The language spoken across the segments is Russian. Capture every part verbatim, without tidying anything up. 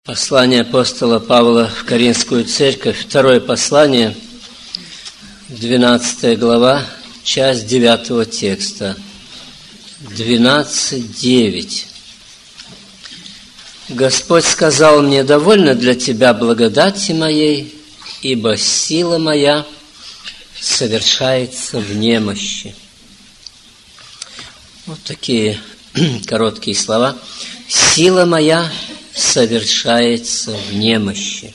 Послание апостола Павла в Коринфскую церковь, второе послание, двенадцатая глава, часть девятого текста, двенадцать девять. Господь сказал мне: довольно для тебя благодати моей, ибо сила моя совершается в немощи. Вот такие короткие слова. Сила моя совершается в немощи.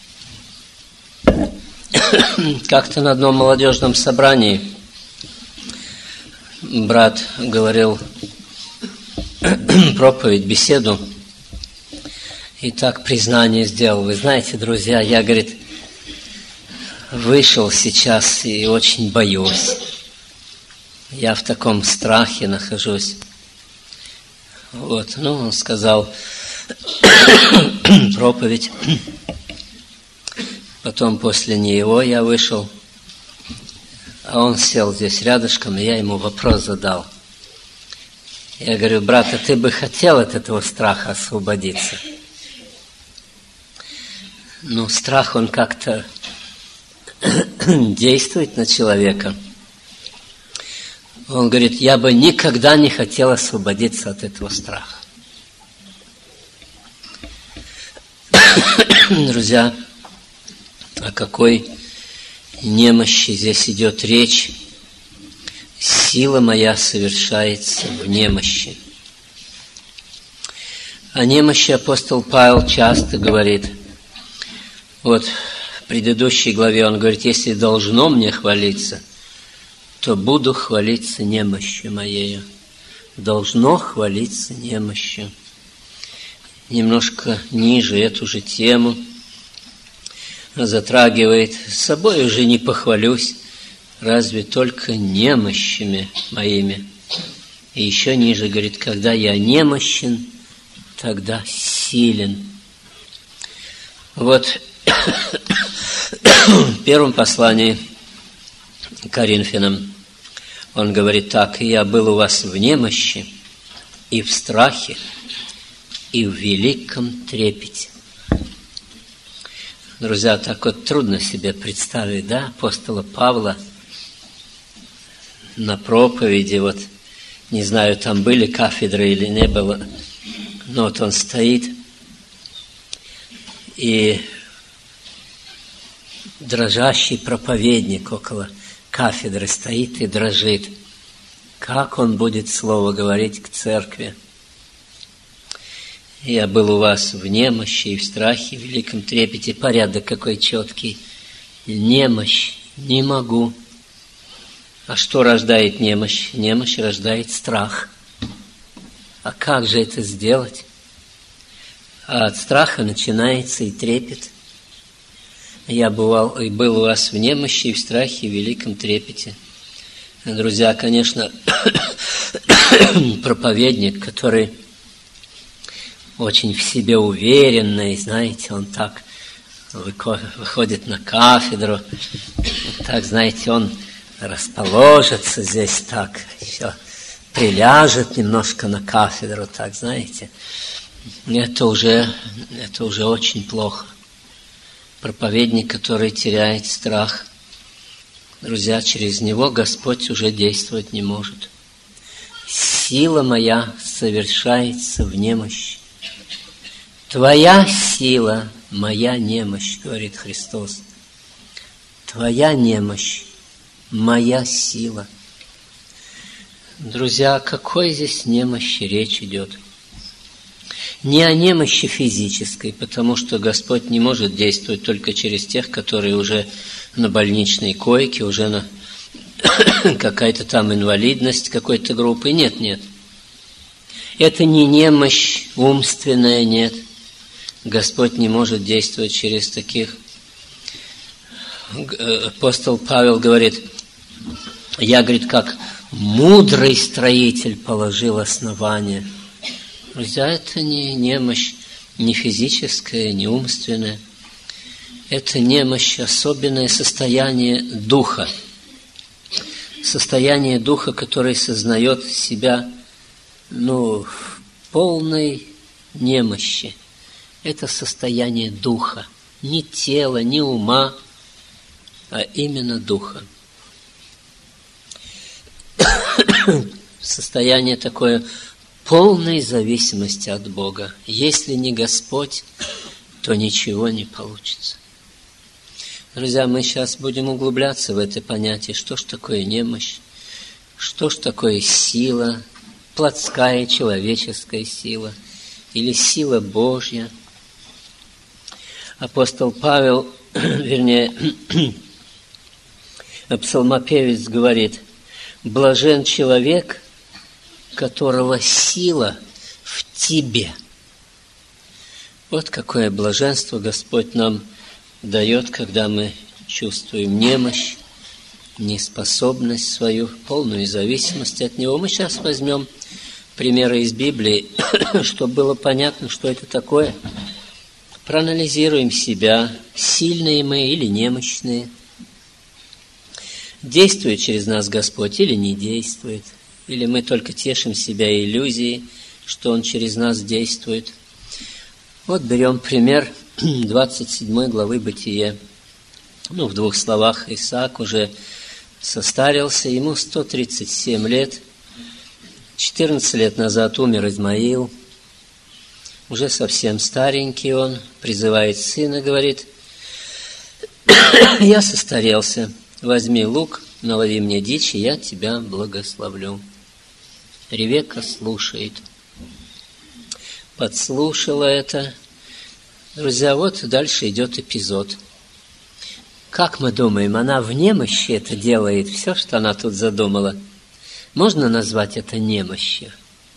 Как-то на одном молодежном собрании брат говорил проповедь, беседу, и так признание сделал. Вы знаете, друзья, я, говорит, вышел сейчас и очень боюсь. Я в таком страхе нахожусь. Вот, ну, он сказал проповедь. Потом после него я вышел, а он сел здесь рядышком, и я ему вопрос задал. Я говорю: брат, а ты бы хотел от этого страха освободиться? Ну, страх, он как-то действует на человека. Он говорит: я бы никогда не хотел освободиться от этого страха. Друзья, о какой немощи здесь идет речь? Сила моя совершается в немощи. О немощи апостол Павел часто говорит. Вот в предыдущей главе он говорит: если должно мне хвалиться, то буду хвалиться немощью моею. Должно хвалиться немощью. Немножко ниже эту же тему затрагивает. С собой уже не похвалюсь, разве только немощами моими. И еще ниже говорит: когда я немощен, тогда силен. Вот в первом послании к Коринфянам он говорит так: я был у вас в немощи и в страхе, и в великом трепете. Друзья, так вот трудно себе представить, да, апостола Павла на проповеди, вот, не знаю, там были кафедры или не было, но вот он стоит, и дрожащий проповедник около кафедры стоит и дрожит. Как он будет слово говорить к церкви? Я был у вас в немощи и в страхе, в великом трепете. Порядок какой четкий. Немощь не могу. А что рождает немощь? Немощь рождает страх. А как же это сделать? А от страха начинается и трепет. Я бывал, и был у вас в немощи и в страхе, и в великом трепете. Друзья, конечно, проповедник, который очень в себе уверенный, знаете, он так выходит на кафедру, так, знаете, он расположится здесь так, еще приляжет немножко на кафедру, так, знаете. Это уже, это уже очень плохо. Проповедник, который теряет страх, друзья, через него Господь уже действовать не может. Сила моя совершается в немощи. Твоя сила, моя немощь, говорит Христос. Твоя немощь, моя сила. Друзья, о какой здесь немощи речь идет? Не о немощи физической, потому что Господь не может действовать только через тех, которые уже на больничной койке, уже на какая-то там инвалидность какой-то группы. Нет, нет. Это не немощь умственная, нет. Господь не может действовать через таких. Апостол Павел говорит: я, говорит, как мудрый строитель положил основание. Друзья, это не немощь, не физическая, не умственная. Это немощь, особенное состояние духа. Состояние духа, который сознает себя, ну, в полной немощи. Это состояние духа. Не тела, не ума, а именно духа. Состояние такое полной зависимости от Бога. Если не Господь, то ничего не получится. Друзья, мы сейчас будем углубляться в это понятие, что ж такое немощь, что ж такое сила, плотская, человеческая сила или сила Божья. Апостол Павел, вернее, псалмопевец говорит: блажен человек, которого сила в тебе. Вот какое блаженство Господь нам дает, когда мы чувствуем немощь, неспособность свою, полную зависимость от Него. Мы сейчас возьмем примеры из Библии, чтобы было понятно, что это такое. Проанализируем себя, сильные мы или немощные. Действует через нас Господь или не действует? Или мы только тешим себя иллюзией, что Он через нас действует? Вот берем пример двадцать седьмой главы Бытия. Ну, в двух словах, Исаак уже состарился, ему сто тридцать семь лет. четырнадцать лет назад умер Измаил. Уже совсем старенький он, призывает сына, говорит: я состарелся, возьми лук, налови мне дичь, и я тебя благословлю. Ревекка слушает. Подслушала это. Друзья, вот дальше идет эпизод. Как мы думаем, она в немощи это делает, все, что она тут задумала? Можно назвать это немощью?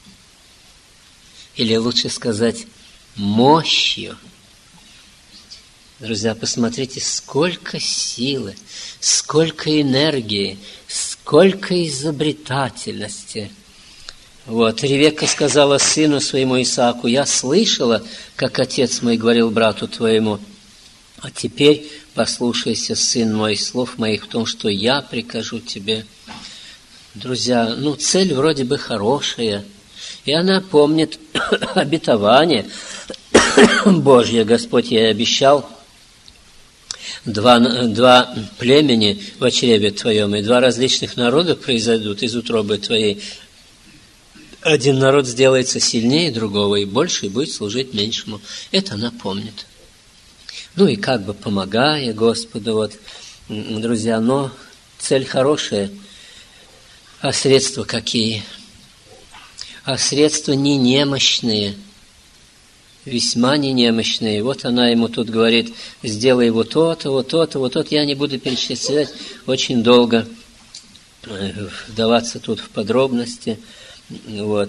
Или лучше сказать мощью? Друзья, посмотрите, сколько силы, сколько энергии, сколько изобретательности. Вот, Ревекка сказала сыну своему Исааку: я слышала, как отец мой говорил брату твоему, а теперь послушайся, сын мой, слов моих в том, что я прикажу тебе. Друзья, ну, цель вроде бы хорошая, и она помнит обетование Божье. Господь ей обещал: Два, два племени в чреве твоем, и два различных народа произойдут из утробы твоей. Один народ сделается сильнее другого, и больше, и будет служить меньшему. Это она помнит. Ну и как бы помогая Господу, вот, друзья, но цель хорошая, а средства какие? А средства не немощные, весьма не немощные. Вот она ему тут говорит: сделай вот то-то, вот то-то, вот то-то. Я не буду перечислять, очень долго вдаваться тут в подробности. Вот.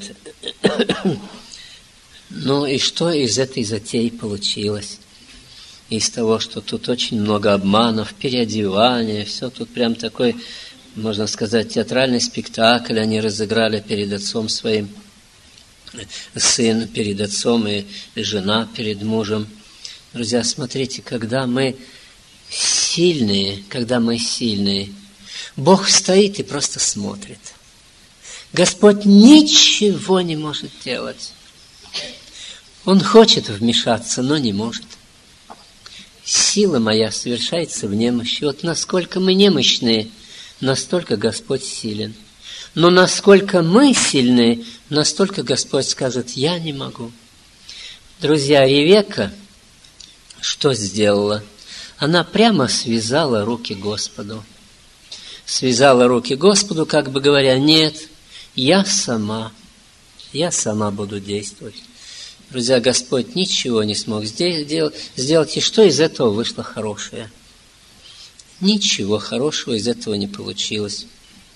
Ну и что из этой затеи получилось? Из того, что тут очень много обманов, переодевания, все тут прям такой, можно сказать, театральный спектакль они разыграли перед отцом своим. Сын перед отцом и жена перед мужем. Друзья, смотрите, когда мы сильные, когда мы сильные, Бог стоит и просто смотрит. Господь ничего не может делать. Он хочет вмешаться, но не может. Сила моя совершается в немощи. Вот насколько мы немощные, настолько Господь силен. Но насколько мы сильны, настолько Господь скажет: я не могу. Друзья, Ревекка что сделала? Она прямо связала руки Господу. Связала руки Господу, как бы говоря: нет, я сама, я сама буду действовать. Друзья, Господь ничего не смог сделать, и что из этого вышло хорошее? Ничего хорошего из этого не получилось.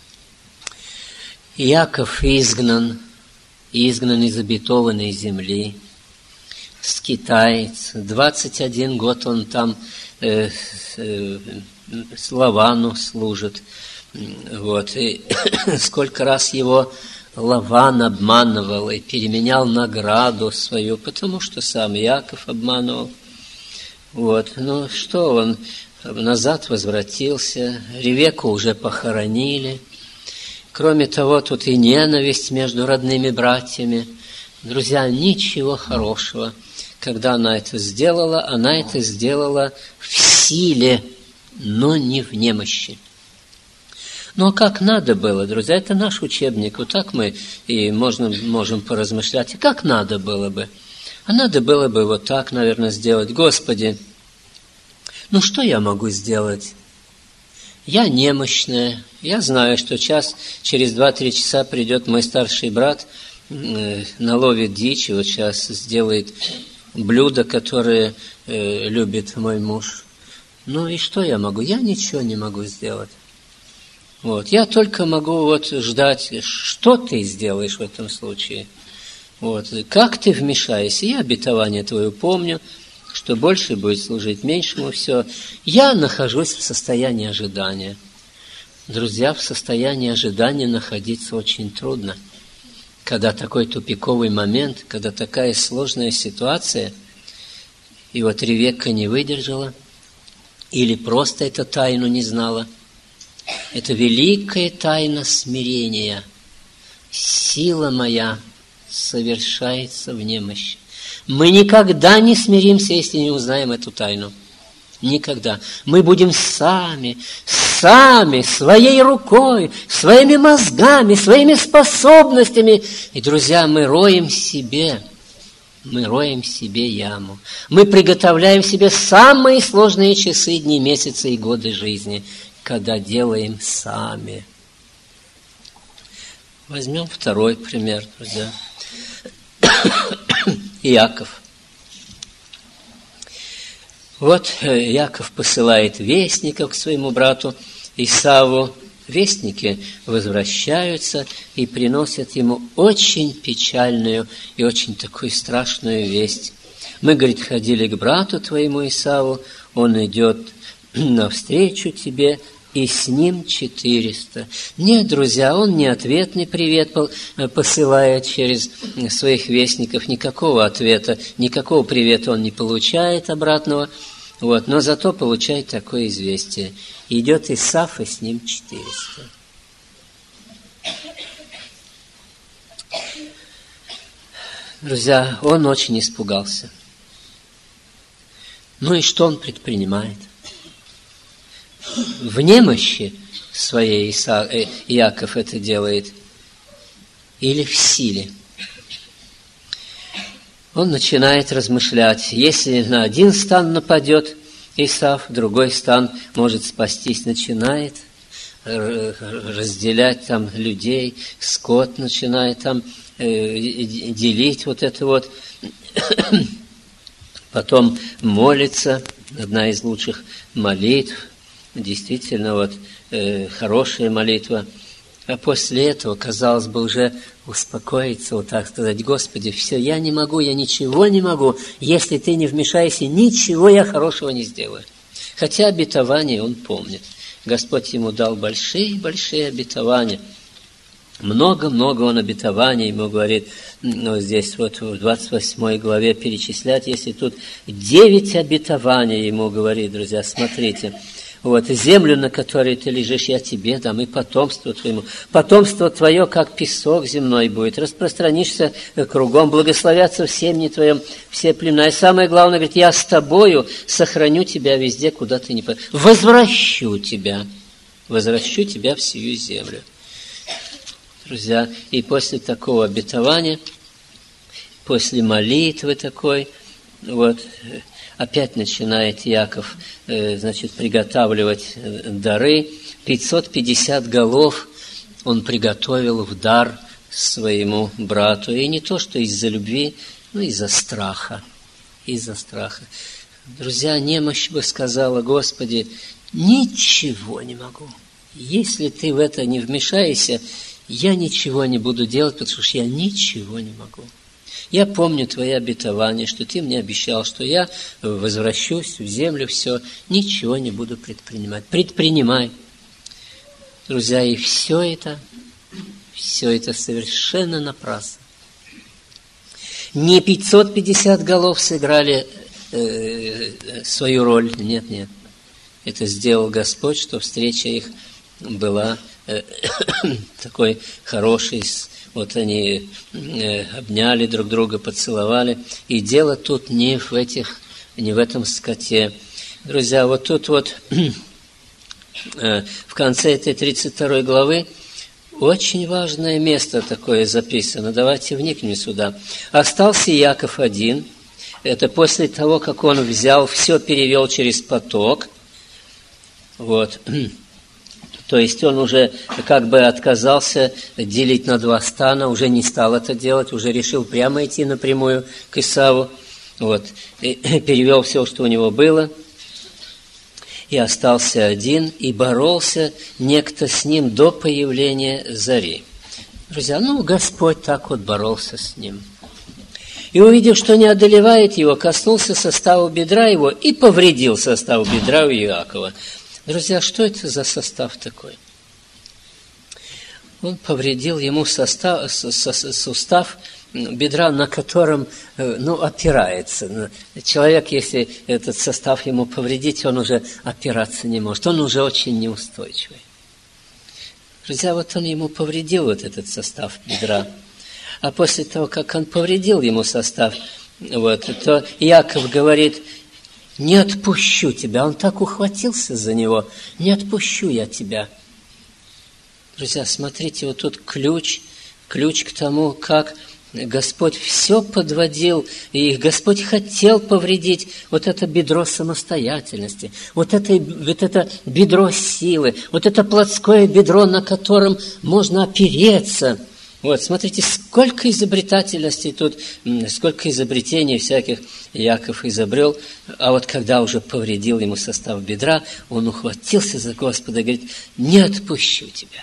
Иаков изгнан, изгнан из обетованной земли, скитаец. двадцать один год он там э, э, Лавану служит. Вот. И сколько раз его Лаван обманывал и переменял награду свою, потому что сам Иаков обманывал. Вот. Ну что, он назад возвратился, Ревекку уже похоронили. Кроме того, тут и ненависть между родными братьями. Друзья, ничего хорошего. когда она это сделала, она это сделала в силе, но не в немощи. Но как надо было, друзья, это наш учебник, вот так мы и можно, можем поразмышлять, и как надо было бы. А надо было бы вот так, наверное, сделать. Господи, ну что я могу сделать? Я немощная, я знаю, что час, через два-три часа придет мой старший брат, э, наловит дичь, и вот сейчас сделает блюдо, которое э, любит мой муж. Ну и что я могу? Я ничего не могу сделать. Вот. Я только могу вот ждать, что ты сделаешь в этом случае. Вот. Как ты вмешаешься? Я обетование твое помню, что больше будет служить меньшему, все. Я нахожусь в состоянии ожидания. Друзья, в состоянии ожидания находиться очень трудно. Когда такой тупиковый момент, когда такая сложная ситуация, и вот Ревекка не выдержала, или просто эту тайну не знала. Это великая тайна смирения. Сила моя совершается в немощи. Мы никогда не смиримся, если не узнаем эту тайну. Никогда. Мы будем сами, сами, своей рукой, своими мозгами, своими способностями. И, друзья, мы роем себе, мы роем себе яму. Мы приготовляем себе самые сложные часы, дни, месяцы и годы жизни, когда делаем сами. Возьмем второй пример, друзья. Иаков. Вот Иаков посылает вестников к своему брату Исаву. Вестники возвращаются и приносят ему очень печальную и очень такую страшную весть. Мы, говорит, ходили к брату твоему Исаву, он идет навстречу тебе, и с ним четыреста. Нет, друзья, он не ответный привет посылает через своих вестников, никакого ответа, никакого привета он не получает обратного, вот, но зато получает такое известие. Идет Исав, и с ним четыреста. Друзья, он очень испугался. Ну и что он предпринимает? В немощи своей Иса, э, Иаков это делает или в силе? Он начинает размышлять, если на один стан нападет Исав, другой стан может спастись, начинает разделять там людей, скот начинает там э, делить вот это вот, потом молится, одна из лучших молитв, действительно, вот, э, хорошая молитва. А после этого, казалось бы, уже успокоиться, вот так сказать, Господи, все, я не могу, я ничего не могу, если Ты не вмешаешься, ничего я хорошего не сделаю. Хотя обетование он помнит. Господь ему дал большие-большие обетования. Много-много он обетований ему говорит, ну, здесь вот в двадцать восьмой главе перечислять, если тут девять обетований ему говорит, друзья, смотрите. Вот, землю, на которой ты лежишь, я тебе дам, и потомство твоему. Потомство твое, как песок земной будет. Распространишься кругом, благословятся в семени твоем все племена. И самое главное, говорит, я с тобою сохраню тебя везде, куда ты не пойдешь. Возвращу тебя. Возвращу тебя в сию землю. Друзья, и после такого обетования, после молитвы такой, вот, опять начинает Иаков, значит, приготавливать дары. пятьсот пятьдесят голов он приготовил в дар своему брату. И не то, что из-за любви, но из-за страха. Из-за страха. Друзья, немощь бы сказала, Господи, ничего не могу. Если Ты в это не вмешаешься, я ничего не буду делать, потому что я ничего не могу. Я помню Твои обетования, что Ты мне обещал, что я возвращусь в землю, все, ничего не буду предпринимать. Предпринимай. Друзья, и все это, все это совершенно напрасно. Не пятьсот пятьдесят голов сыграли э, свою роль, нет, нет. Это сделал Господь, что встреча их была э, такой хорошей, вот они обняли друг друга, поцеловали. И дело тут не в этих, не в этом скоте. Друзья, вот тут вот в конце этой тридцать второй главы очень важное место такое записано. Давайте вникнем сюда. «Остался Иаков один». Это после того, как он взял, все перевел через поток. Вот. То есть он уже как бы отказался делить на два стана, уже не стал это делать, уже решил прямо идти напрямую к Исаву. Вот. И перевел все, что у него было. И остался один, и боролся некто с ним до появления зари. Друзья, ну, Господь так вот боролся с ним. И, увидев, что не одолевает его, коснулся состава бедра его и повредил состав бедра у Иакова. Друзья, что это за состав такой? Он повредил ему состав, сустав бедра, на котором, ну, опирается. Человек, если этот состав ему повредить, он уже опираться не может. Он уже очень неустойчивый. Друзья, вот он ему повредил вот этот состав бедра. А после того, как он повредил ему состав, вот, то Иаков говорит: не отпущу тебя. Он так ухватился за него. Не отпущу я тебя. Друзья, смотрите, вот тут ключ, ключ к тому, как Господь все подводил, и Господь хотел повредить вот это бедро самостоятельности, вот это, вот это бедро силы, вот это плотское бедро, на котором можно опереться. Вот, смотрите, сколько изобретательностей тут, сколько изобретений всяких Иаков изобрел, а вот когда уже повредил ему состав бедра, он ухватился за Господа и говорит: не отпущу тебя.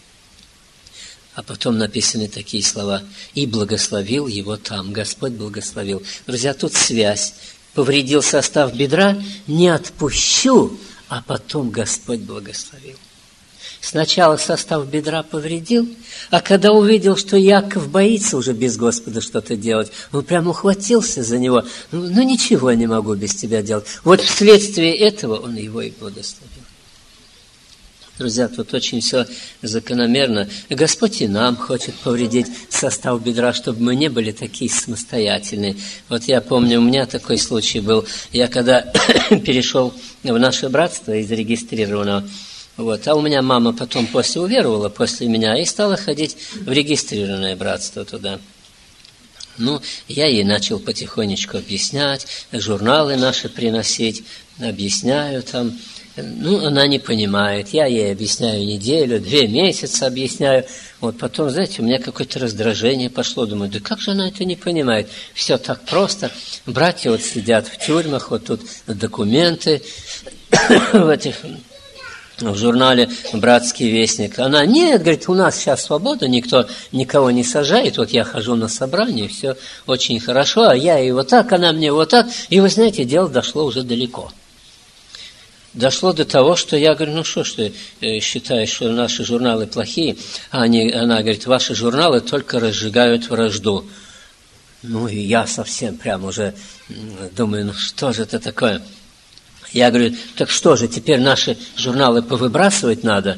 А потом написаны такие слова: и благословил его там. Господь благословил. Друзья, тут связь. Повредил состав бедра, не отпущу, а потом Господь благословил. Сначала состав бедра повредил, а когда увидел, что Иаков боится уже без Господа что-то делать, он прямо ухватился за него. Ну, ну ничего я не могу без тебя делать. Вот вследствие этого он его и благословил. Друзья, тут очень все закономерно. Господь и нам хочет повредить состав бедра, чтобы мы не были такие самостоятельные. Вот я помню, у меня такой случай был. Я когда перешел в наше братство из зарегистрированного, вот, а у меня мама потом после уверовала, после меня, и стала ходить в регистрированное братство туда. Ну, я ей начал потихонечку объяснять, журналы наши приносить, объясняю там. Ну, она не понимает. Я ей объясняю неделю, две месяца объясняю. Вот потом, знаете, у меня какое-то раздражение пошло. Думаю, да как же она это не понимает? Все так просто. Братья вот сидят в тюрьмах, вот тут документы в этих... в журнале «Братский вестник». Она: нет, говорит, у нас сейчас свобода, никто никого не сажает. Вот я хожу на собрание, все очень хорошо, а я и вот так, она мне вот так. И вы знаете, дело дошло уже далеко. Дошло до того, что я говорю: ну что ж ты считаешь, что наши журналы плохие? А они, она говорит: ваши журналы только разжигают вражду. Ну и я совсем прям уже думаю: ну что же это такое? Я говорю: так что же, теперь наши журналы повыбрасывать надо?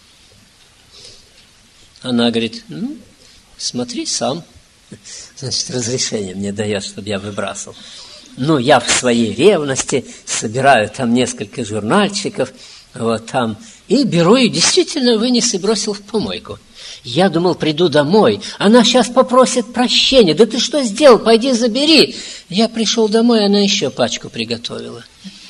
Она говорит: ну, смотри сам. Значит, разрешение мне дает, чтобы я выбрасывал. Ну, я в своей ревности собираю там несколько журнальчиков, вот там, и беру, и действительно вынес и бросил в помойку. Я думал, приду домой, она сейчас попросит прощения. Да ты что сделал? Пойди забери. Я пришел домой, она еще пачку приготовила.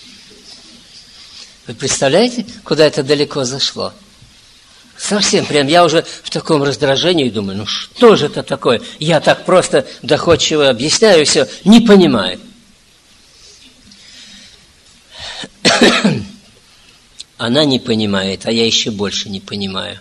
Вы представляете, куда это далеко зашло? Совсем прям, я уже в таком раздражении думаю: ну что же это такое? Я так просто доходчиво объясняю все, не понимаю. Она не понимает, а я еще больше не понимаю.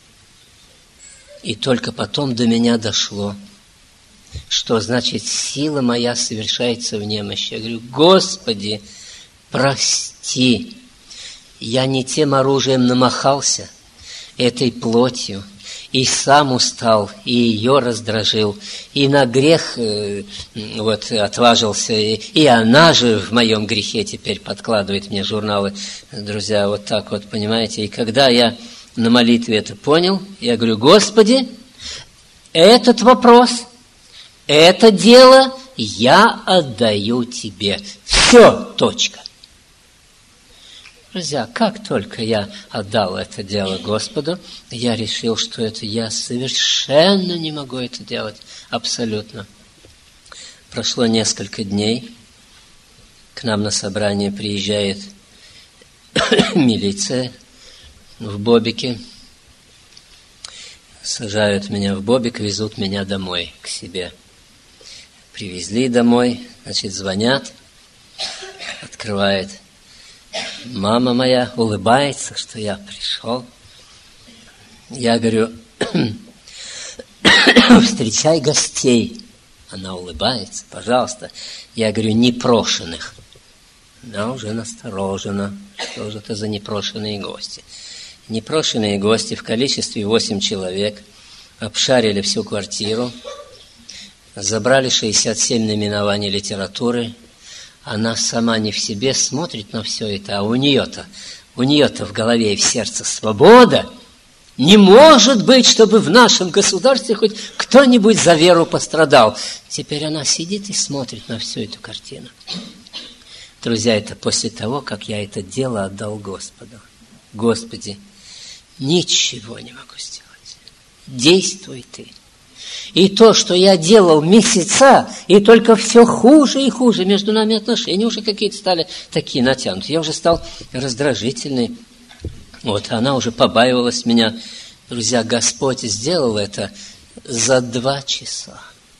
И только потом до меня дошло, что значит сила моя совершается в немощи. Я говорю: Господи, прости, я не тем оружием намахался, этой плотью, и сам устал, и ее раздражил, и на грех э, вот, отважился, и, и она же в моем грехе теперь подкладывает мне журналы. Друзья, вот так вот, понимаете, и когда я на молитве это понял, я говорю: Господи, этот вопрос, это дело я отдаю тебе. Все, точка. Друзья, как только я отдал это дело Господу, я решил, что это я совершенно не могу это делать. Абсолютно. Прошло несколько дней. К нам на собрание приезжает милиция в бобике. Сажают меня в бобик, везут меня домой к себе. Привезли домой, значит, звонят, открывает. Мама моя улыбается, что я пришел. Я говорю, встречай гостей. Она улыбается, пожалуйста. Я говорю, непрошенных. Она уже насторожена. Что же это за непрошенные гости? Непрошенные гости в количестве восемь человек обшарили всю квартиру, забрали шестьдесят семь наименований литературы. Она сама не в себе смотрит на все это, а у нее-то, у нее-то в голове и в сердце свобода. Не может быть, чтобы в нашем государстве хоть кто-нибудь за веру пострадал. Теперь она сидит и смотрит на всю эту картину. Друзья, это после того, как я это дело отдал Господу. Господи, ничего не могу сделать. Действуй Ты. И то, что я делал месяца, и только все хуже и хуже, между нами отношения уже какие-то стали такие натянутые. Я уже стал раздражительный. Вот, она уже побаивалась меня. Друзья, Господь сделал это за два часа.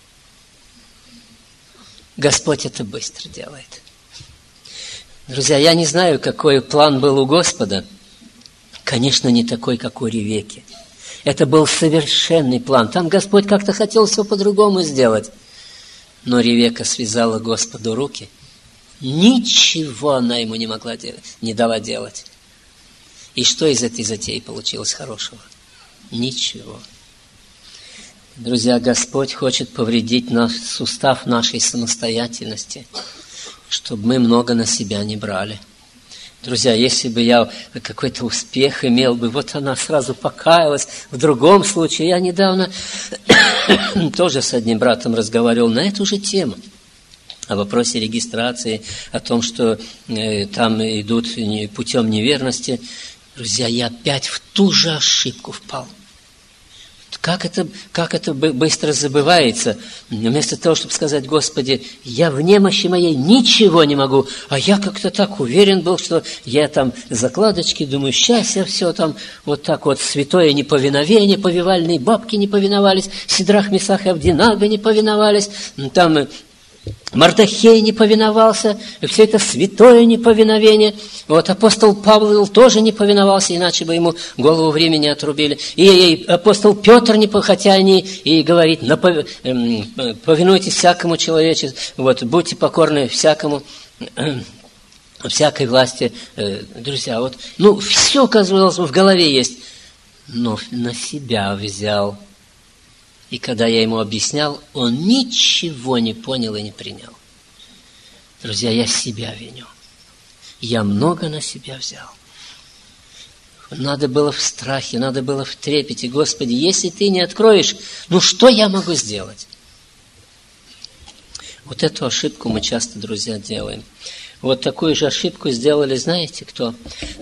Господь это быстро делает. Друзья, я не знаю, какой план был у Господа. Конечно, не такой, как у Ревекки. Это был совершенный план. Там Господь как-то хотел все по-другому сделать. Но Ревекка связала Господу руки. Ничего она ему не могла делать, не дала делать. И что из этой затеи получилось хорошего? Ничего. Друзья, Господь хочет повредить наш сустав нашей самостоятельности, чтобы мы много на себя не брали. Друзья, если бы я какой-то успех имел бы, вот она сразу покаялась. В другом случае, я недавно тоже с одним братом разговаривал на эту же тему. О вопросе регистрации, о том, что э, там идут путем неверности. Друзья, я опять в ту же ошибку впал. Как это, как это быстро забывается. Вместо того, чтобы сказать, Господи, я в немощи моей ничего не могу, а я как-то так уверен был, что я там закладочки, думаю, сейчас я все там вот так вот, святое неповиновение, повивальные бабки не повиновались, Сидрах, Месах и Авдинага не повиновались, там Мардохей не повиновался, все это святое неповиновение. Вот апостол Павел тоже не повиновался, иначе бы ему голову времени отрубили. И, и апостол Петр не, хотя они и говорит, повинуйтесь всякому человечеству, вот, будьте покорны всякому, всякой власти. Друзья, вот, ну, все, казалось бы, в голове есть, но на себя взял. И когда я ему объяснял, он ничего не понял и не принял. Друзья, я себя виню. Я много на себя взял. Надо было в страхе, надо было в трепете. Господи, если Ты не откроешь, ну что я могу сделать? Вот эту ошибку мы часто, друзья, делаем. Вот такую же ошибку сделали, знаете, кто?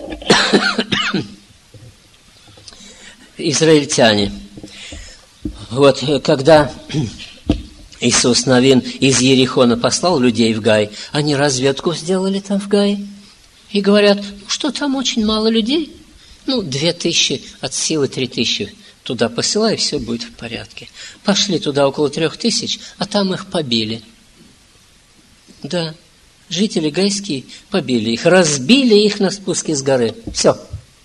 Израильтяне. Вот, когда Иисус Навин из Ерихона послал людей в Гай, они разведку сделали там в Гае. И говорят, ну что там очень мало людей. Ну, две тысячи от силы, три тысячи туда посылай, и все будет в порядке. Пошли туда около трех тысяч, а там их побили. Да, жители гайские побили их, разбили их на спуске с горы. Все.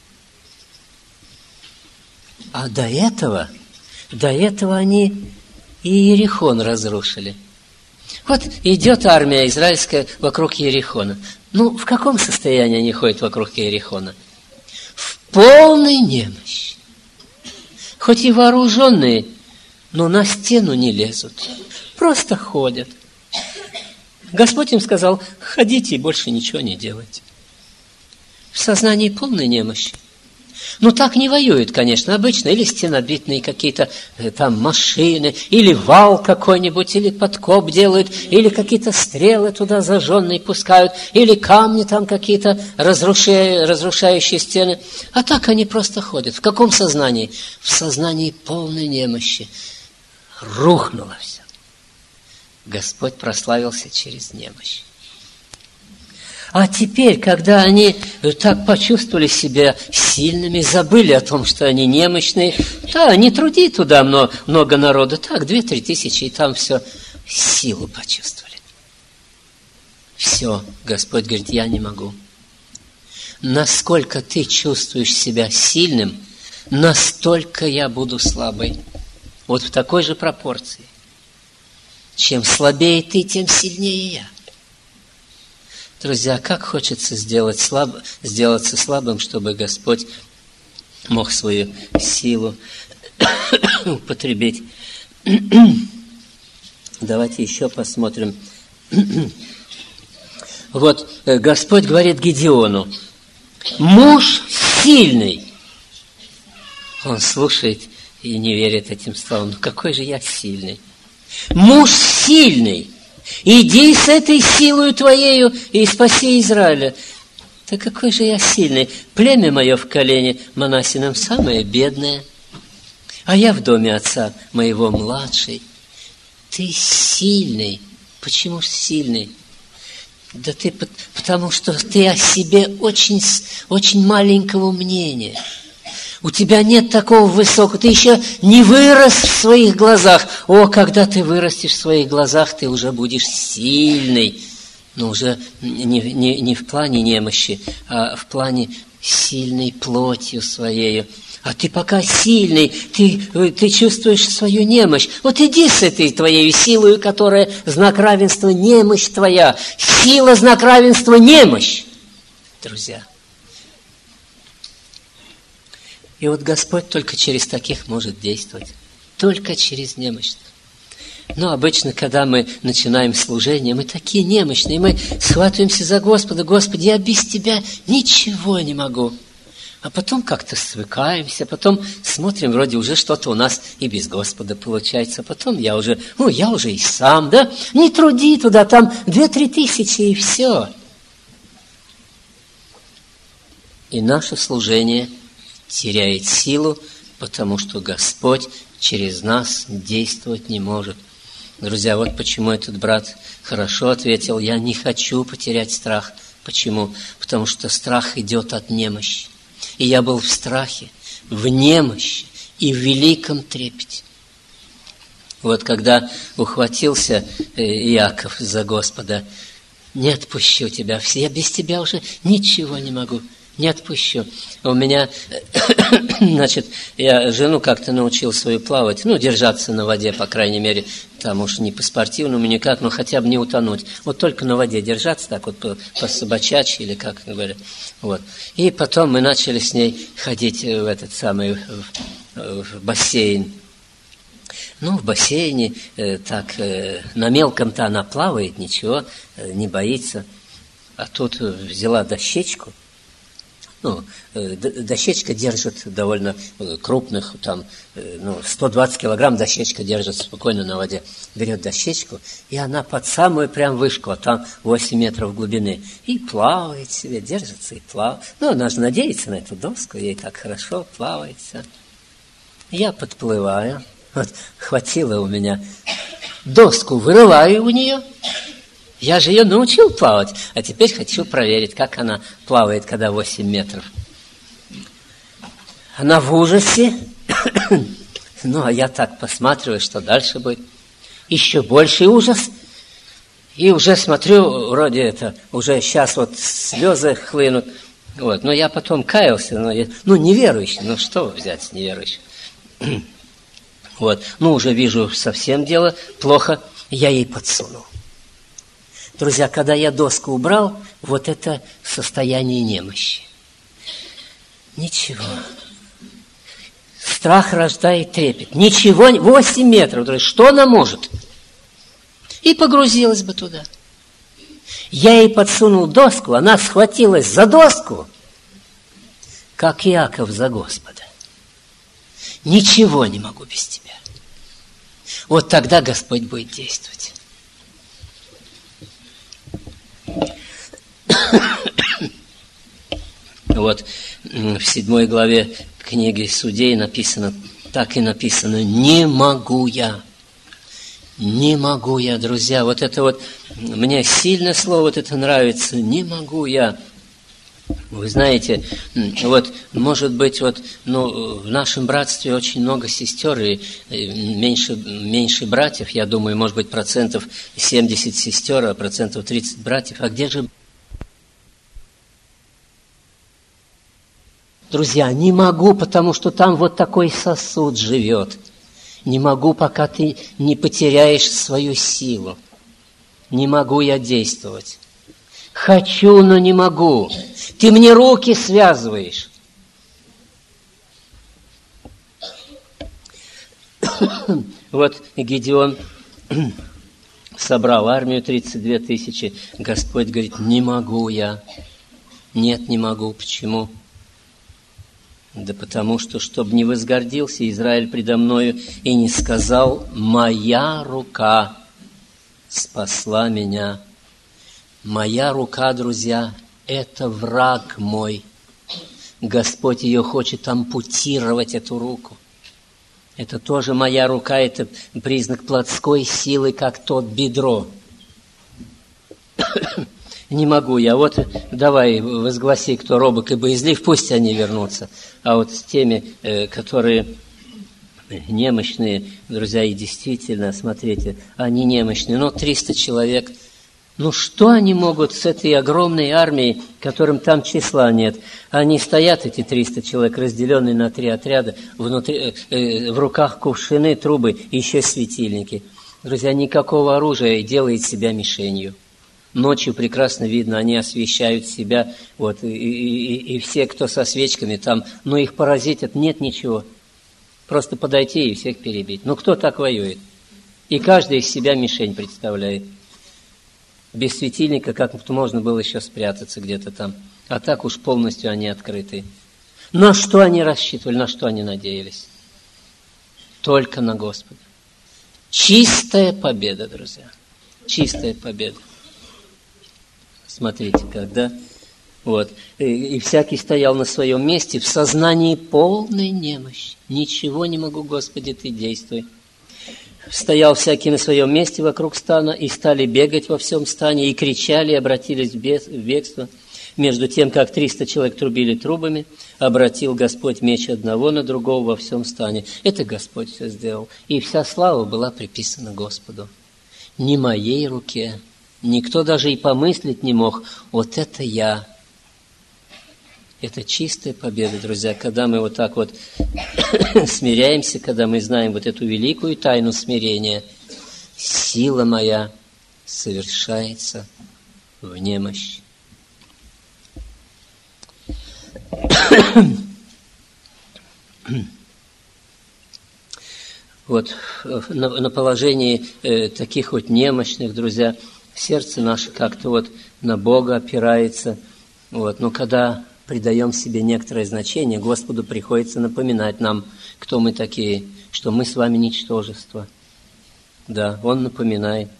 А до этого... До этого они и Иерихон разрушили. Вот идет армия израильская вокруг Иерихона. Ну, в каком состоянии они ходят вокруг Иерихона? В полной немощи. Хоть и вооруженные, но на стену не лезут. Просто ходят. Господь им сказал, ходите и больше ничего не делайте. В сознании полной немощи. Ну, так не воюют, конечно, обычно. Или стенобитные какие-то э, там машины, или вал какой-нибудь, или подкоп делают, или какие-то стрелы туда зажженные пускают, или камни там какие-то, разрушая, разрушающие стены. А так они просто ходят. В каком сознании? В сознании полной немощи. Рухнуло все. Господь прославился через немощь. А теперь, когда они так почувствовали себя сильными, забыли о том, что они немощные, да, не труди туда много, много народа, так, две-три тысячи, и там все, силу почувствовали. Все, Господь говорит, я не могу. Насколько ты чувствуешь себя сильным, настолько я буду слабой. Вот в такой же пропорции. Чем слабее ты, тем сильнее я. Друзья, как хочется сделать слаб... сделаться слабым, чтобы Господь мог свою силу употребить. Давайте еще посмотрим. Вот Господь говорит Гедеону: муж сильный. Он слушает и не верит этим словам. Ну какой же я сильный? Муж сильный. Иди с этой силою твоею и спаси Израиля. Да какой же я сильный. Племя мое в колене Манассином самое бедное, а я в доме отца моего младший. Ты сильный. Почему сильный? Да ты, потому что ты о себе очень, очень маленького мнения. У тебя нет такого высокого, ты еще не вырос в своих глазах. О, когда ты вырастешь в своих глазах, ты уже будешь сильный. Но уже не, не, не в плане немощи, а в плане сильной плотью своей. А ты пока сильный, ты, ты чувствуешь свою немощь. Вот иди с этой твоей силой, которая знак равенства, немощь твоя. Сила, знак равенства, немощь. Друзья. И вот Господь только через таких может действовать. Только через немощных. Но обычно, когда мы начинаем служение, мы такие немощные, мы схватываемся за Господа. Господи, я без Тебя ничего не могу. А потом как-то свыкаемся, потом смотрим, вроде уже что-то у нас и без Господа получается. Потом я уже, ну, я уже и сам, да? Не труди туда, там две-три тысячи и все. И наше служение теряет силу, потому что Господь через нас действовать не может. Друзья, вот почему этот брат хорошо ответил: я не хочу потерять страх. Почему? Потому что страх идет от немощи. И я был в страхе, в немощи и в великом трепете. Вот когда ухватился Иаков за Господа: не отпущу тебя, я без тебя уже ничего не могу. Не отпущу. У меня, значит, я жену как-то научил свою плавать, ну, держаться на воде, по крайней мере, там уж не по-спортивному никак, но хотя бы не утонуть. Вот только на воде держаться, так вот по-собачачьи или как говорят. Вот. И потом мы начали с ней ходить в этот самый в, в бассейн. Ну, в бассейне, э, так, э, на мелком-то она плавает, ничего, э, не боится. А тут взяла дощечку. Ну, дощечка держит довольно крупных, там, ну, сто двадцать килограмм дощечка держит спокойно на воде. Берет дощечку, и она под самую прям вышку, а там восемь метров глубины. И плавает себе, держится и плавает. Ну, она же надеется на эту доску, ей так хорошо плавает все. Я подплываю, вот, хватило у меня, доску вырываю у нее. Я же ее научил плавать, а теперь хочу проверить, как она плавает, когда восемь метров. Она в ужасе. Ну, а я так посматриваю, что дальше будет. Еще больший ужас. И уже смотрю, вроде это, уже сейчас вот слезы хлынут. Вот. Но я потом каялся, но я, ну, неверующий, ну, что взять с неверующим? Вот. Ну, уже вижу, совсем дело плохо, я ей подсунул. Друзья, когда я доску убрал, вот это состояние немощи. Ничего. Страх рождает трепет. Ничего, восемь метров. Друзья, что она может? И погрузилась бы туда. Я ей подсунул доску, она схватилась за доску. как Иаков за Господа. Ничего не могу без тебя. Вот тогда Господь будет действовать. Вот в седьмой главе книги Судей написано, так и написано: «Не могу я». Не могу я, друзья. Вот это вот, мне сильно слово вот это нравится. Не могу я. Вы знаете, вот, может быть, вот, ну, в нашем братстве очень много сестер и меньше, меньше братьев, я думаю, может быть, процентов семьдесят сестер, а процентов тридцать братьев. А где же... Друзья, не могу, потому что там вот такой сосуд живет. Не могу, пока ты не потеряешь свою силу. Не могу я действовать. Хочу, но не могу. Ты мне руки связываешь. Вот Гедеон собрал армию тридцать две тысячи. Господь говорит: не могу я. Нет, не могу. Почему? Да потому что, чтобы не возгордился Израиль предо мною и не сказал: моя рука спасла меня. Моя рука, друзья, это враг мой. Господь ее хочет ампутировать, эту руку. Это тоже моя рука, это признак плотской силы, как тот бедро. Не могу я. Вот давай возгласи, кто робок и боязлив, пусть они вернутся. А вот с теми, которые немощные, друзья, и действительно, смотрите, они немощные. Ну, триста человек. Ну, что они могут с этой огромной армией, которым там числа нет? Они стоят, эти триста человек, разделенные на три отряда, внутри, э, в руках кувшины, трубы и еще светильники. Друзья, никакого оружия, и делает себя мишенью. Ночью прекрасно видно, они освещают себя, вот, и, и, и, и все, кто со свечками там, ну, их поразить, это нет ничего. Просто подойти и всех перебить. Ну, кто так воюет? И каждый из себя мишень представляет. Без светильника как-то можно было еще спрятаться где-то там. А так уж полностью они открыты. На что они рассчитывали, на что они надеялись? Только на Господа. Чистая победа, друзья. Чистая победа. Смотрите, когда... Вот. И, и всякий стоял на своем месте в сознании полной немощи. Ничего не могу, Господи, Ты действуй. Стоял всякий на своем месте вокруг стана, и стали бегать во всем стане, и кричали, и обратились в бегство. Между тем, как триста человек трубили трубами, обратил Господь меч одного на другого во всем стане. Это Господь все сделал. И вся слава была приписана Господу. Не моей руке. Никто даже и помыслить не мог. Вот это я. Это чистая победа, друзья, когда мы вот так вот смиряемся, когда мы знаем вот эту великую тайну смирения. Сила моя совершается в немощи. Вот на, на положении э, таких вот немощных, друзья, сердце наше как-то вот на Бога опирается. Вот. Но когда придаем себе некоторое значение, Господу приходится напоминать нам, кто мы такие, что мы с вами ничтожество. Да, Он напоминает.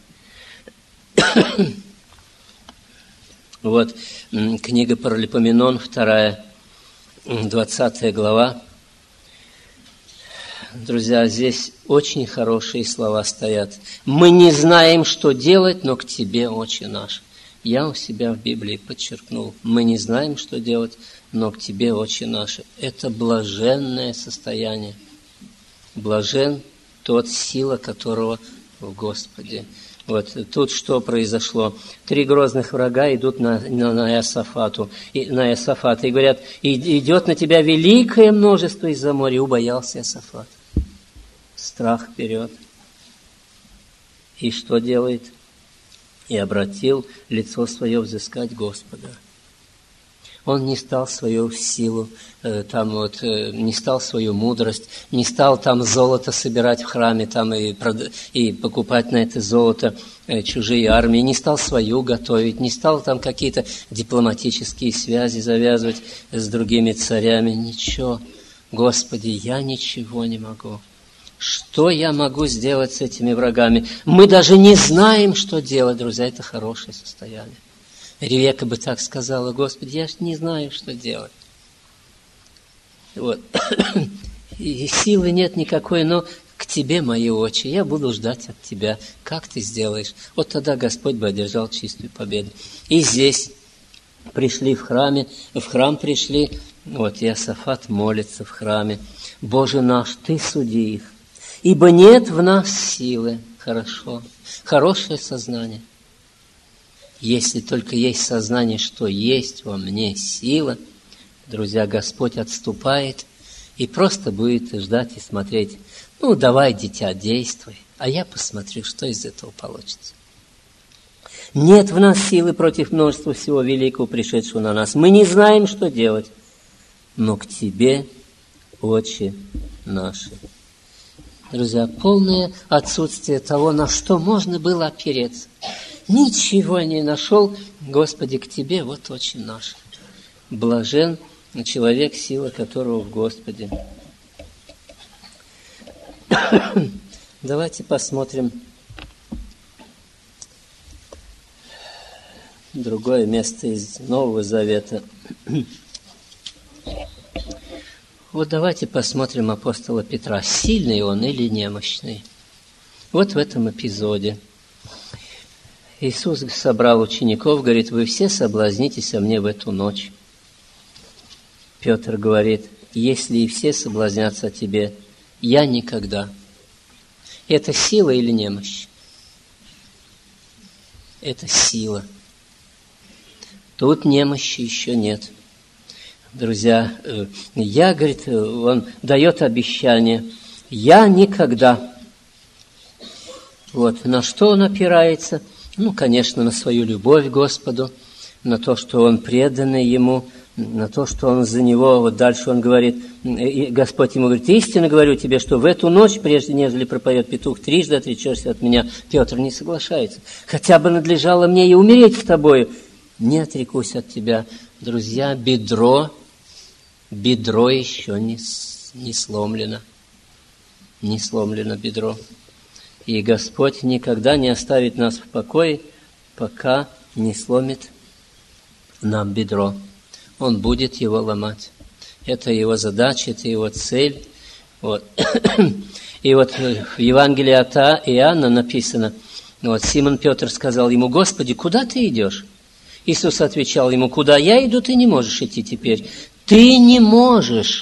Вот книга Паралипоменон, вторая, двадцатая глава. Друзья, здесь очень хорошие слова стоят. Мы не знаем, что делать, но к Тебе, Отче наш. Я у себя в Библии подчеркнул. Мы не знаем, что делать, но к Тебе, Отче наш. Это блаженное состояние. Блажен тот, сила которого в Господе. Вот тут что произошло? Три грозных врага идут на, на, на Иосафату, и, на Иосафата и говорят: идет на тебя великое множество из-за моря. Убоялся Иосафат. Страх вперед. И что делает? И обратил лицо свое взыскать Господа. Он не стал свою силу, там вот, не стал свою мудрость, не стал там золото собирать в храме там и, прод... и покупать на это золото чужие армии, не стал свою готовить, не стал там какие-то дипломатические связи завязывать с другими царями. Ничего. Господи, я ничего не могу. Что я могу сделать с этими врагами? Мы даже не знаем, что делать, друзья. Это хорошее состояние. Ревека бы так сказала: Господи, я не знаю, что делать. Вот. И силы нет никакой, но к Тебе мои очи, я буду ждать от Тебя. Как Ты сделаешь? Вот тогда Господь бы одержал чистую победу. И здесь пришли в храме, в храм пришли, вот Иосафат молится в храме: Боже наш, Ты суди их, ибо нет в нас силы. Хорошо, хорошее сознание. Если только есть сознание, что есть во мне сила, друзья, Господь отступает и просто будет ждать и смотреть. Ну, давай, дитя, действуй, а я посмотрю, что из этого получится. Нет в нас силы против множества всего великого, пришедшего на нас. Мы не знаем, что делать, но к Тебе очи наши. Друзья, полное отсутствие того, на что можно было опереться. Ничего не нашел, Господи, к Тебе вот очи наши. Блажен человек, сила которого в Господе. Давайте посмотрим другое место из Нового Завета. Вот давайте посмотрим апостола Петра. Сильный он или немощный? Вот в этом эпизоде Иисус собрал учеников, говорит: вы все соблазнитесь о мне в эту ночь. Петр говорит: если и все соблазнятся о тебе, я никогда. Это сила или немощь? Это сила. Тут немощи еще нет. Друзья, я, говорит, он дает обещание: я никогда. Вот, на что он опирается? Ну, конечно, на свою любовь к Господу, на то, что он преданный Ему, на то, что он за Него. Вот дальше он говорит, и Господь ему говорит: истинно говорю тебе, что в эту ночь, прежде нежели пропоет петух, трижды отречешься от меня. Петр не соглашается. Хотя бы надлежало мне и умереть с тобою, не отрекусь от тебя. Друзья, бедро, бедро еще не, не сломлено. Не сломлено бедро. И Господь никогда не оставит нас в покое, пока не сломит нам бедро. Он будет его ломать. Это его задача, это его цель. Вот. И вот в Евангелии от Иоанна написано, вот Симон Петр сказал ему: Господи, куда ты идешь? Иисус отвечал ему: куда я иду, ты не можешь идти теперь. Ты не можешь.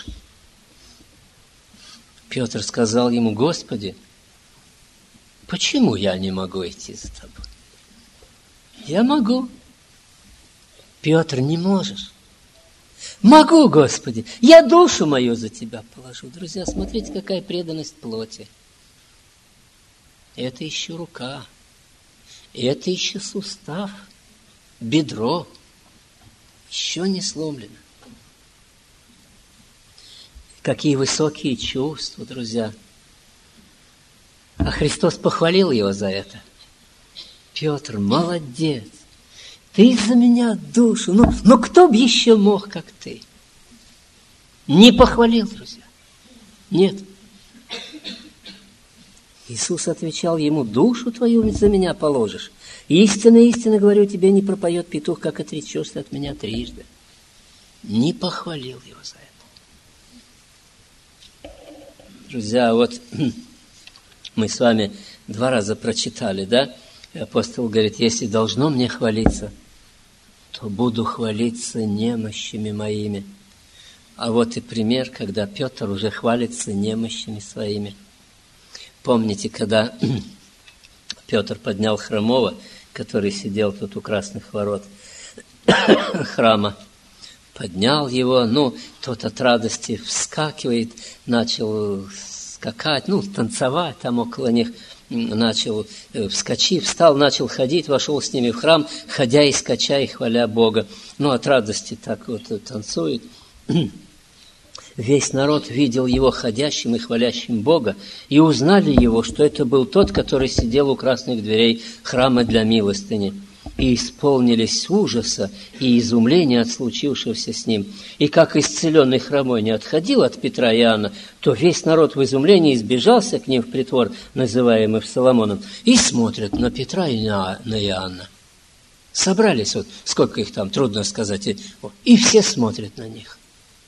Петр сказал ему: Господи, почему я не могу идти за тобой? Я могу. Петр, не можешь. Могу, Господи, я душу мою за тебя положу. Друзья, смотрите, какая преданность плоти. Это еще рука, это еще сустав, бедро, еще не сломлено. Какие высокие чувства, друзья. А Христос похвалил его за это. Петр, молодец. Ты за меня душу. Ну, ну кто бы еще мог, как ты? Не похвалил, друзья. Нет. Иисус отвечал ему: душу твою за меня положишь. Истинно, истинно говорю тебе, не пропоет петух, как отречешься от меня трижды. Не похвалил его за это. Друзья, вот мы с вами два раза прочитали, да? И апостол говорит: если должно мне хвалиться, то буду хвалиться немощами моими. А вот и пример, когда Петр уже хвалится немощами своими. Помните, когда Петр поднял хромого, который сидел тут у красных ворот храма, поднял его, ну, тот от радости вскакивает, начал скакать, ну, танцевать там около них. начал, вскочив, встал, начал ходить, вошел с ними в храм, ходя и скача, и хваля Бога. Ну, от радости так вот танцует. Весь народ видел его ходящим и хвалящим Бога, и узнали его, что это был тот, который сидел у красных дверей храма для милостыни. И исполнились ужаса и изумления от случившегося с ним. И как исцеленный хромой не отходил от Петра и Иоанна, то весь народ в изумлении сбежался к ним в притвор, называемый Соломоном, и смотрят на Петра и на Иоанна. Собрались, вот сколько их там, трудно сказать, и все смотрят на них.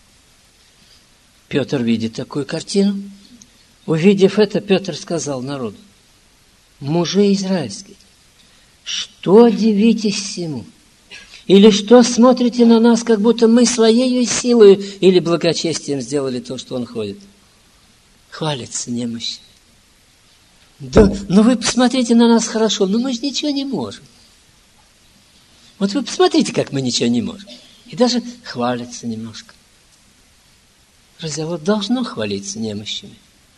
Петр видит такую картину. Увидев это, Петр сказал народу: мужи израильские, что дивитесь всему? Или что смотрите на нас, как будто мы своей силой или благочестием сделали то, что он ходит? Хвалится немощь. Да, ну вы посмотрите на нас хорошо, но мы же ничего не можем. Вот вы посмотрите, как мы ничего не можем. И даже хвалится немножко. Друзья, вот должно хвалиться немощами.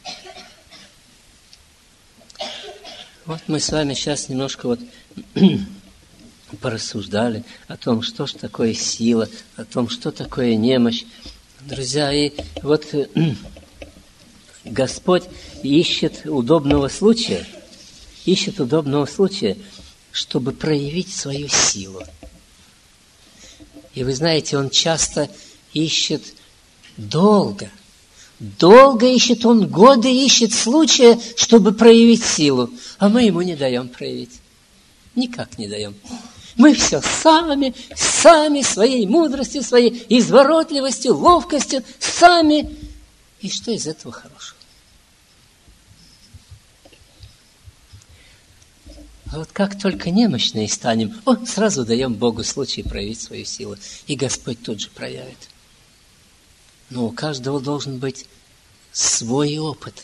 Вот мы с вами сейчас немножко вот порассуждали о том, что ж такое сила, о том, что такое немощь. Друзья, и вот Господь ищет удобного случая, ищет удобного случая, чтобы проявить свою силу. И вы знаете, Он часто ищет долго, долго ищет Он, годы ищет случая, чтобы проявить силу, а мы Ему не даем проявить. Никак не даем. Мы все сами, сами, своей мудростью, своей изворотливостью, ловкостью, сами. И что из этого хорошего? А вот как только немощные станем, о, сразу даем Богу случай проявить свою силу. И Господь тут же проявит. Но у каждого должен быть свой опыт.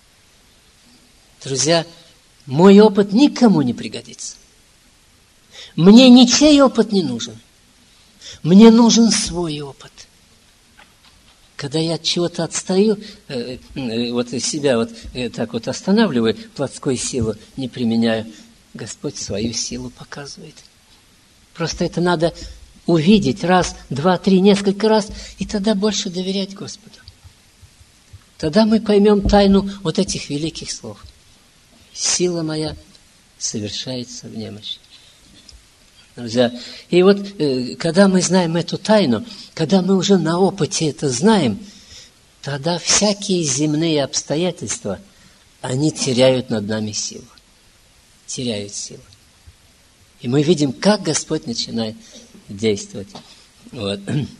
Друзья, мой опыт никому не пригодится. Мне ничей опыт не нужен. Мне нужен свой опыт. Когда я от чего-то отстаю, э, э, вот себя вот э, так вот останавливаю, плотской силы не применяю, Господь свою силу показывает. Просто это надо увидеть раз, два, три, несколько раз, и тогда больше доверять Господу. Тогда мы поймем тайну вот этих великих слов. Сила моя совершается в немощи. Друзья, и вот когда мы знаем эту тайну, когда мы уже на опыте это знаем, тогда всякие земные обстоятельства, они теряют над нами силу. Теряют силу. И мы видим, как Господь начинает действовать. Вот.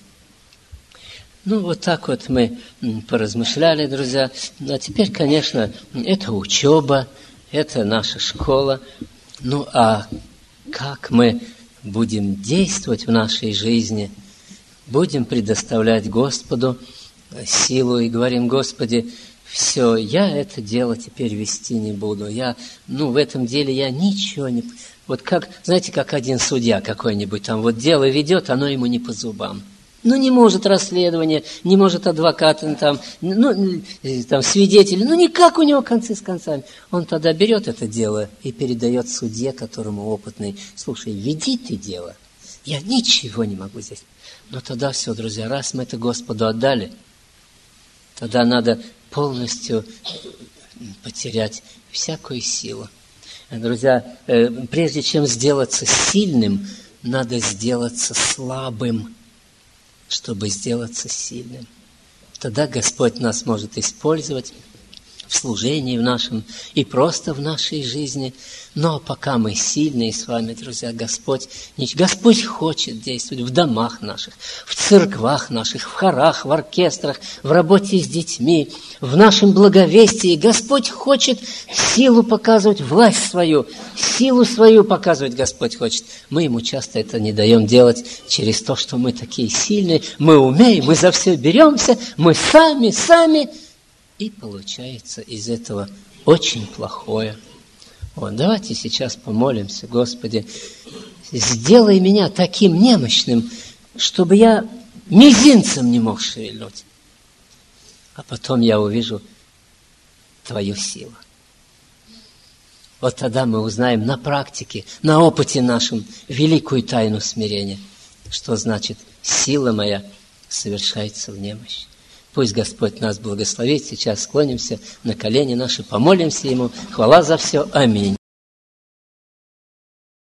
Ну, вот так вот мы поразмышляли, друзья. А теперь, конечно, это учеба, это наша школа. Ну, а как мы будем действовать в нашей жизни? Будем предоставлять Господу силу и говорим: Господи, все, я это дело теперь вести не буду. Я, ну, в этом деле я ничего не... Вот как, знаете, как один судья какой-нибудь там вот дело ведет, оно ему не по зубам. Ну, не может расследование, не может адвокат, там, ну, там, свидетели, ну, никак у него концы с концами. Он тогда берет это дело и передает судье, которому опытный: слушай, веди ты дело, я ничего не могу здесь. Но тогда все, друзья, раз мы это Господу отдали, тогда надо полностью потерять всякую силу. Друзья, прежде чем сделаться сильным, надо сделаться слабым, чтобы сделаться сильным. Тогда Господь нас может использовать в служении в нашем и просто в нашей жизни. Но пока мы сильные с вами, друзья, Господь, Господь хочет действовать в домах наших, в церквах наших, в хорах, в оркестрах, в работе с детьми, в нашем благовестии. Господь хочет силу показывать, власть свою, силу свою показывать Господь хочет. Мы Ему часто это не даем делать через то, что мы такие сильные, мы умеем, мы за все беремся, мы сами, сами. И получается из этого очень плохое. Вот, давайте сейчас помолимся: Господи, сделай меня таким немощным, чтобы я мизинцем не мог шевельнуть. А потом я увижу Твою силу. Вот тогда мы узнаем на практике, на опыте нашем великую тайну смирения. Что значит «сила моя совершается в немощи». Пусть Господь нас благословит. Сейчас склонимся на колени наши, помолимся Ему. Хвала за все. Аминь.